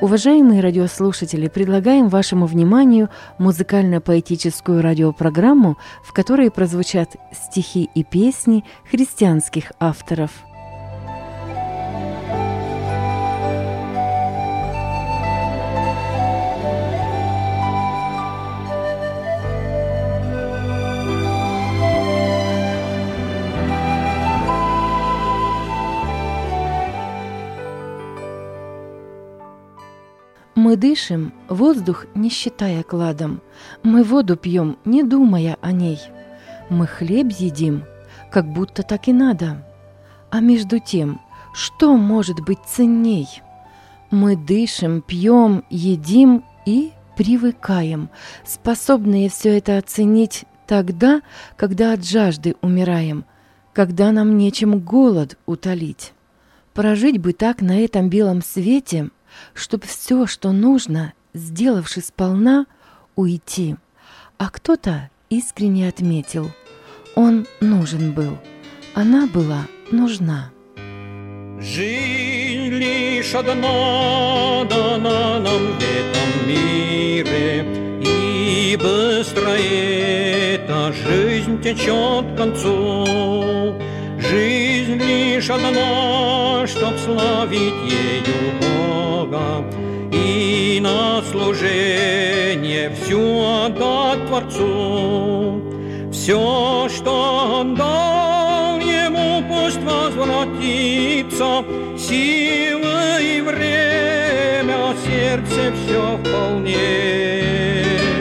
Уважаемые радиослушатели, предлагаем вашему вниманию музыкально-поэтическую радиопрограмму, в которой прозвучат стихи и песни христианских авторов. Мы дышим, воздух не считая кладом, мы воду пьем, не думая о ней. Мы хлеб едим, как будто так и надо. А между тем, что может быть ценней? Мы дышим, пьем, едим и привыкаем, способные все это оценить тогда, когда от жажды умираем, когда нам нечем голод утолить. Прожить бы так на этом белом свете, чтоб все, что нужно, сделавши сполна, уйти. А кто-то искренне отметил, он нужен был, она была нужна. Жизнь лишь одна дана нам в этом мире, и быстро эта жизнь течет к концу. Жизнь лишь одна, чтоб славить ею Бога, и на служение всю отдать Творцу. Все, что он дал ему, пусть возвратится, силы и время, сердце все вполне.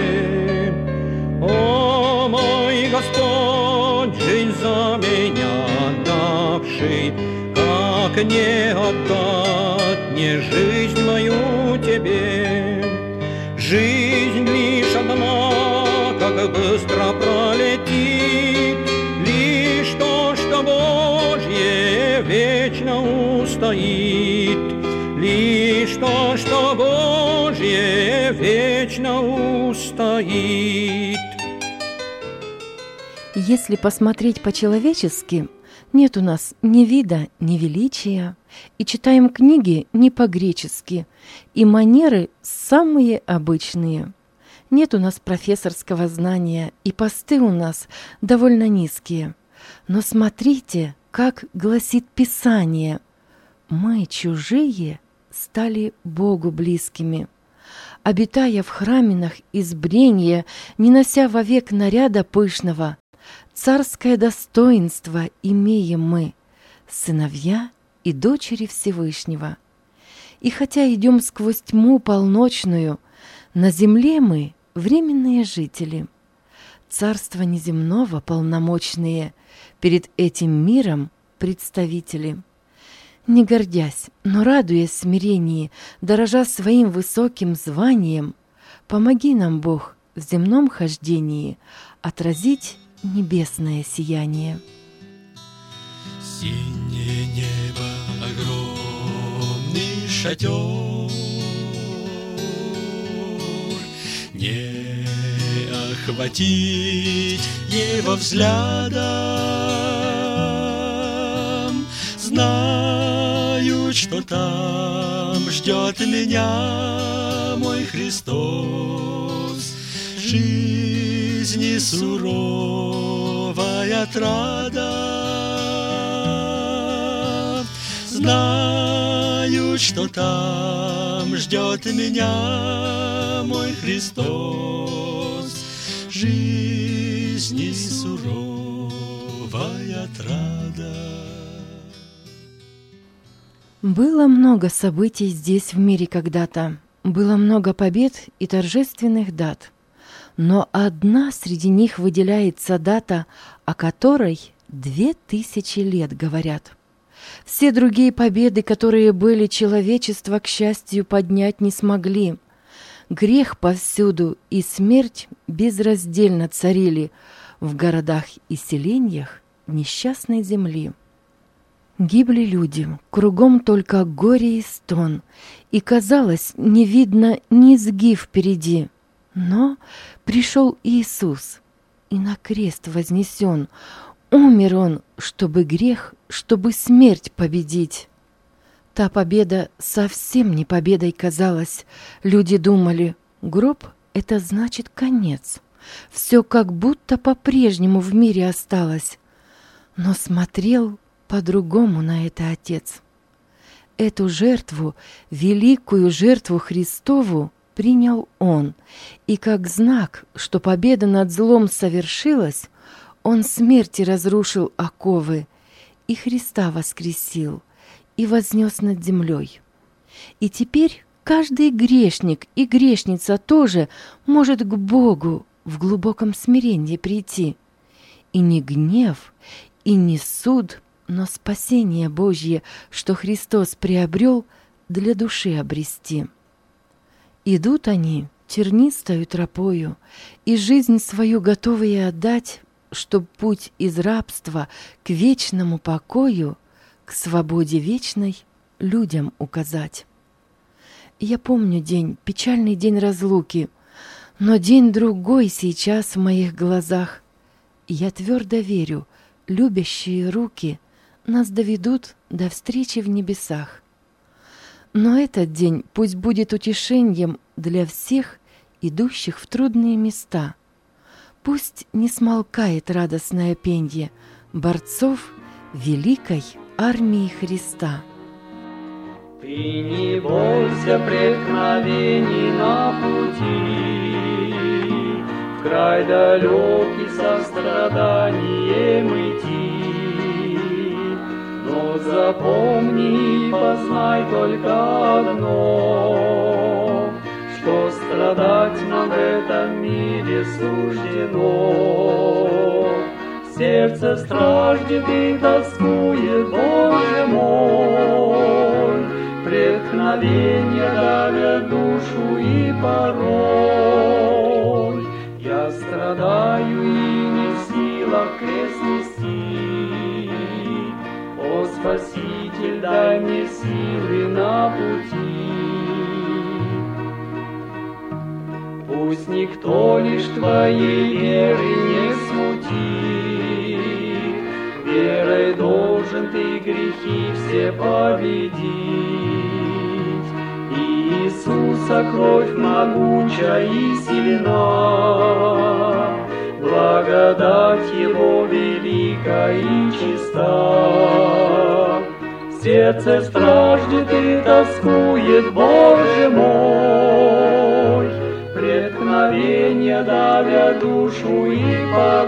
О, мой Господь, жизнь за меня отдавший, как не отдать мне жизнь мою тебе? Жизнь лишь одна, как быстро пролетит, лишь то, что Божье вечно устоит, лишь то, что Божье вечно устоит. Если посмотреть по-человечески, нет у нас ни вида, ни величия, и читаем книги не по-гречески, и манеры самые обычные. Нет у нас профессорского знания, и посты у нас довольно низкие. Но смотрите, как гласит Писание: мы, чужие, стали Богу близкими. Обитая в храминах избрения, не нося вовек наряда пышного, царское достоинство имеем мы, сыновья и дочери Всевышнего. И хотя идем сквозь тьму полночную, на земле мы временные жители, царства неземного полномочные, перед этим миром представители. Не гордясь, но радуясь смирении, дорожа своим высоким званием, помоги нам, Бог, в земном хождении отразить небесное сияние. Синее небо, огромный шатер, не охватить его взглядом. Знаю, что там ждет меня мой Христос. Жизни суровая отрада. Знаю, что там ждет меня мой Христос. Жизни суровая отрада. Было много событий здесь в мире когда-то, было много побед и торжественных дат. Но одна среди них выделяется дата, о которой 2000 лет говорят. Все другие победы, которые были, человечество, к счастью, поднять не смогли. Грех повсюду и смерть безраздельно царили в городах и селениях несчастной земли. Гибли люди, кругом только горе и стон, и, казалось, не видно низги впереди. Но пришел Иисус, и на крест вознесен. Умер Он, чтобы грех, чтобы смерть победить. Та победа совсем не победой казалась. Люди думали, гроб — это значит конец. Все как будто по-прежнему в мире осталось. Но смотрел по-другому на это Отец. Эту жертву, великую жертву Христову, принял Он, и как знак, что победа над злом совершилась, Он смерти разрушил оковы, и Христа воскресил, и вознес над землей. И теперь каждый грешник и грешница тоже может к Богу в глубоком смирении прийти. И не гнев, и не суд, но спасение Божье, что Христос приобрел, для души обрести. Идут они тернистою тропою, и жизнь свою готовые отдать, чтоб путь из рабства к вечному покою, к свободе вечной людям указать. Я помню день, печальный день разлуки, но день другой сейчас в моих глазах. Я твердо верю, любящие руки нас доведут до встречи в небесах. Но этот день пусть будет утешением для всех, идущих в трудные места. Пусть не смолкает радостное пенье борцов великой армии Христа. Ты не бойся преткновений на пути, в край далекий со страданием идти. Но запомни, познай только одно, что страдать нам в этом мире суждено. Сердце страждет и тоскует, Боже мой, преткновения давят душу и порой. Я страдаю и не в силах крест нести. О, Спаситель, дай мне силы на пути. Пусть никто лишь Твоей веры не смутит, верой должен Ты грехи все победить. Иисуса кровь могуча и сильна, благодать Его велика и чиста. Сердце страждет и тоскует, Боже мой, преткновения давят душу и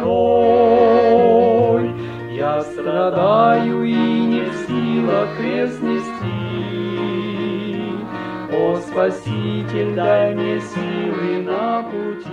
порой. Я страдаю и не в силах крест нести. О, Спаситель, дай мне силы на пути.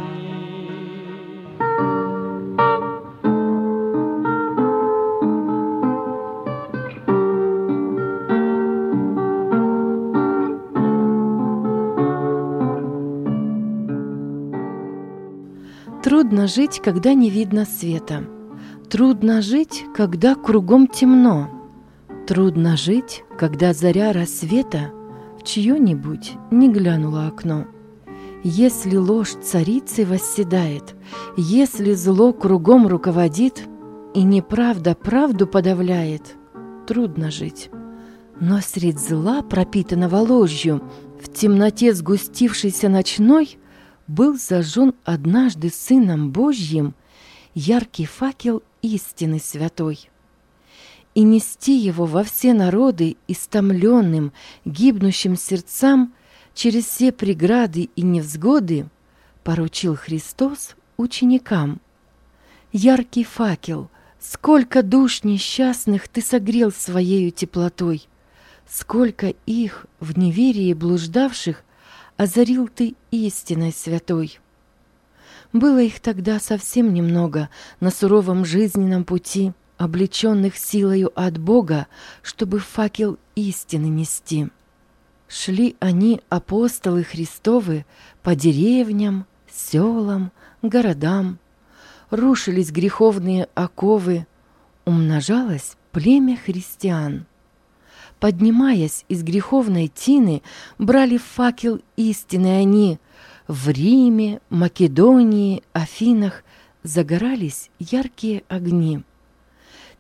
Трудно жить, когда не видно света. Трудно жить, когда кругом темно. Трудно жить, когда заря рассвета в чье-нибудь не глянуло окно. Если ложь царицей восседает, если зло кругом руководит, и неправда правду подавляет, трудно жить. Но средь зла, пропитанного ложью, в темноте сгустившейся ночной, был зажжен однажды Сыном Божьим яркий факел истины святой. И нести его во все народы истомленным, гибнущим сердцам через все преграды и невзгоды поручил Христос ученикам. Яркий факел, сколько душ несчастных Ты согрел своею теплотой, сколько их в неверии блуждавших озарил Ты истиной святой. Было их тогда совсем немного на суровом жизненном пути, облеченных силою от Бога, чтобы факел истины нести. Шли они, апостолы Христовы, по деревням, селам, городам. Рушились греховные оковы, умножалось племя христиан. Поднимаясь из греховной тины, брали факел истины они. В Риме, Македонии, Афинах загорались яркие огни.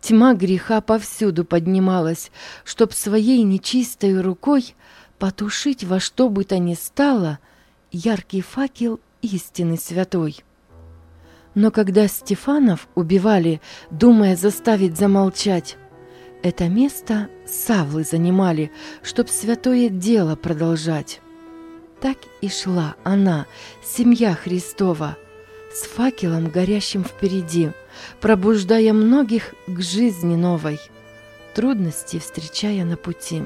Тьма греха повсюду поднималась, чтоб своей нечистой рукой потушить во что бы то ни стало яркий факел истины святой. Но когда Стефанов убивали, думая заставить замолчать, это место Савлы занимали, чтоб святое дело продолжать. Так и шла она, семья Христова, с факелом горящим впереди, пробуждая многих к жизни новой, трудности встречая на пути.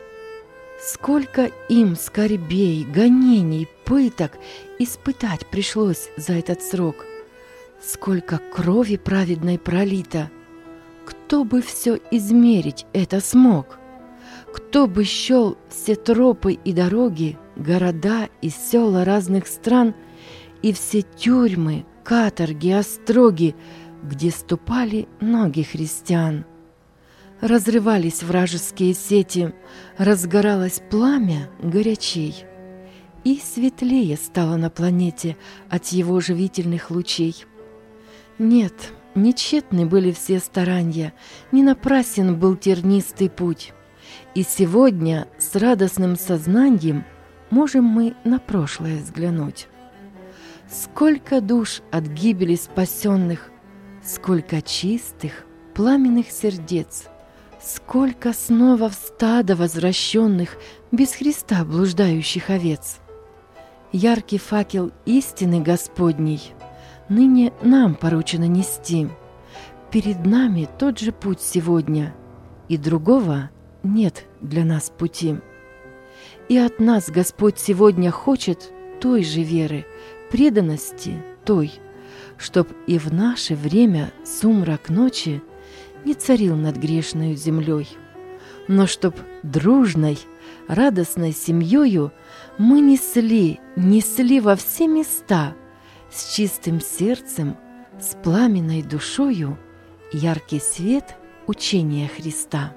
Сколько им скорбей, гонений, пыток испытать пришлось за этот срок, сколько крови праведной пролито. Кто бы все измерить это смог? Кто бы счел все тропы и дороги, города и села разных стран и все тюрьмы, каторги, остроги, где ступали ноги христиан? Разрывались вражеские сети, разгоралось пламя горячей, и светлее стало на планете от его живительных лучей. Нет, не тщетны были все старания, не напрасен был тернистый путь. И сегодня с радостным сознанием можем мы на прошлое взглянуть. Сколько душ от гибели спасенных, сколько чистых, пламенных сердец, сколько снова в стадо возвращенных, без Христа блуждающих овец. Яркий факел истины Господней ныне нам поручено нести. Перед нами тот же путь сегодня, и другого нет для нас пути. И от нас Господь сегодня хочет той же веры, преданности той, чтоб и в наше время сумрак ночи не царил над грешною землей, но чтоб дружной, радостной семьёю мы несли во все места с чистым сердцем, с пламенной душою яркий свет учения Христа.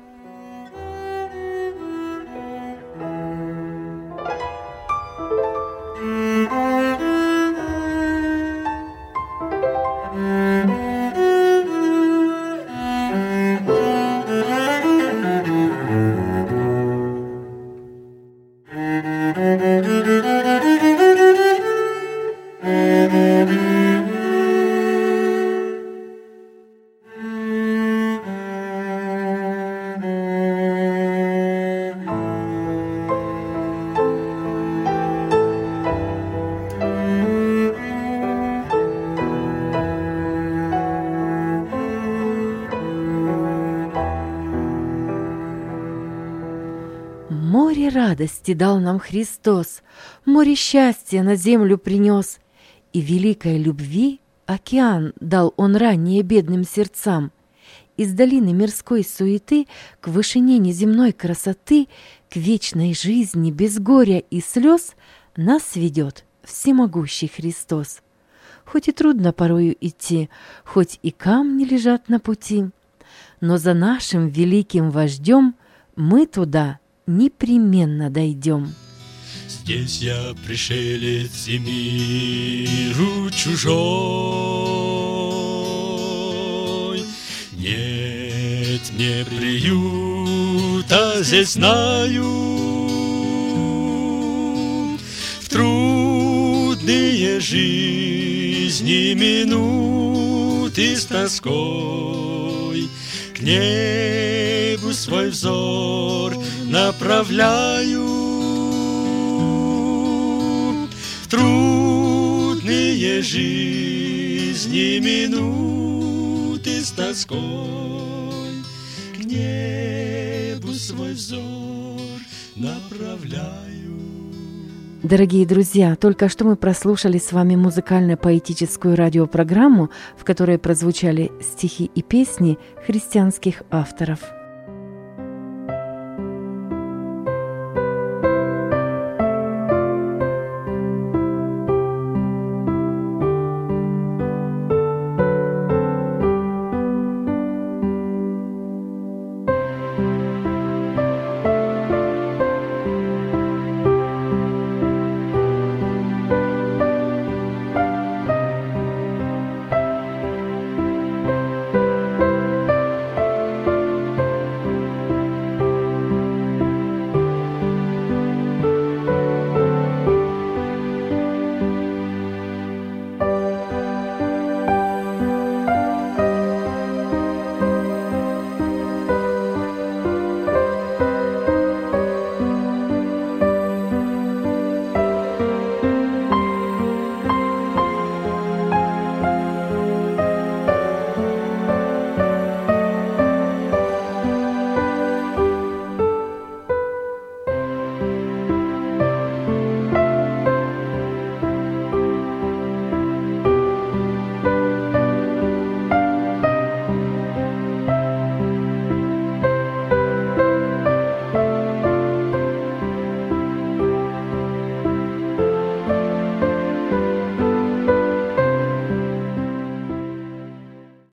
Море радости дал нам Христос, море счастья на землю принес, и великой любви океан дал Он ранее бедным сердцам. Из долины мирской суеты к вышине неземной красоты, к вечной жизни без горя и слез нас ведет всемогущий Христос. Хоть и трудно порою идти, хоть и камни лежат на пути, но за нашим великим вождем мы туда непременно дойдем. Здесь я пришелец и миру чужой. Нет мне приюта, здесь знаю. В трудные жизни минуты с тоской к небу свой взор направляю. В трудные жизни минуты с тоской к небу свой взор направляю. Дорогие друзья, только что мы прослушали с вами музыкально-поэтическую радиопрограмму, в которой прозвучали стихи и песни христианских авторов.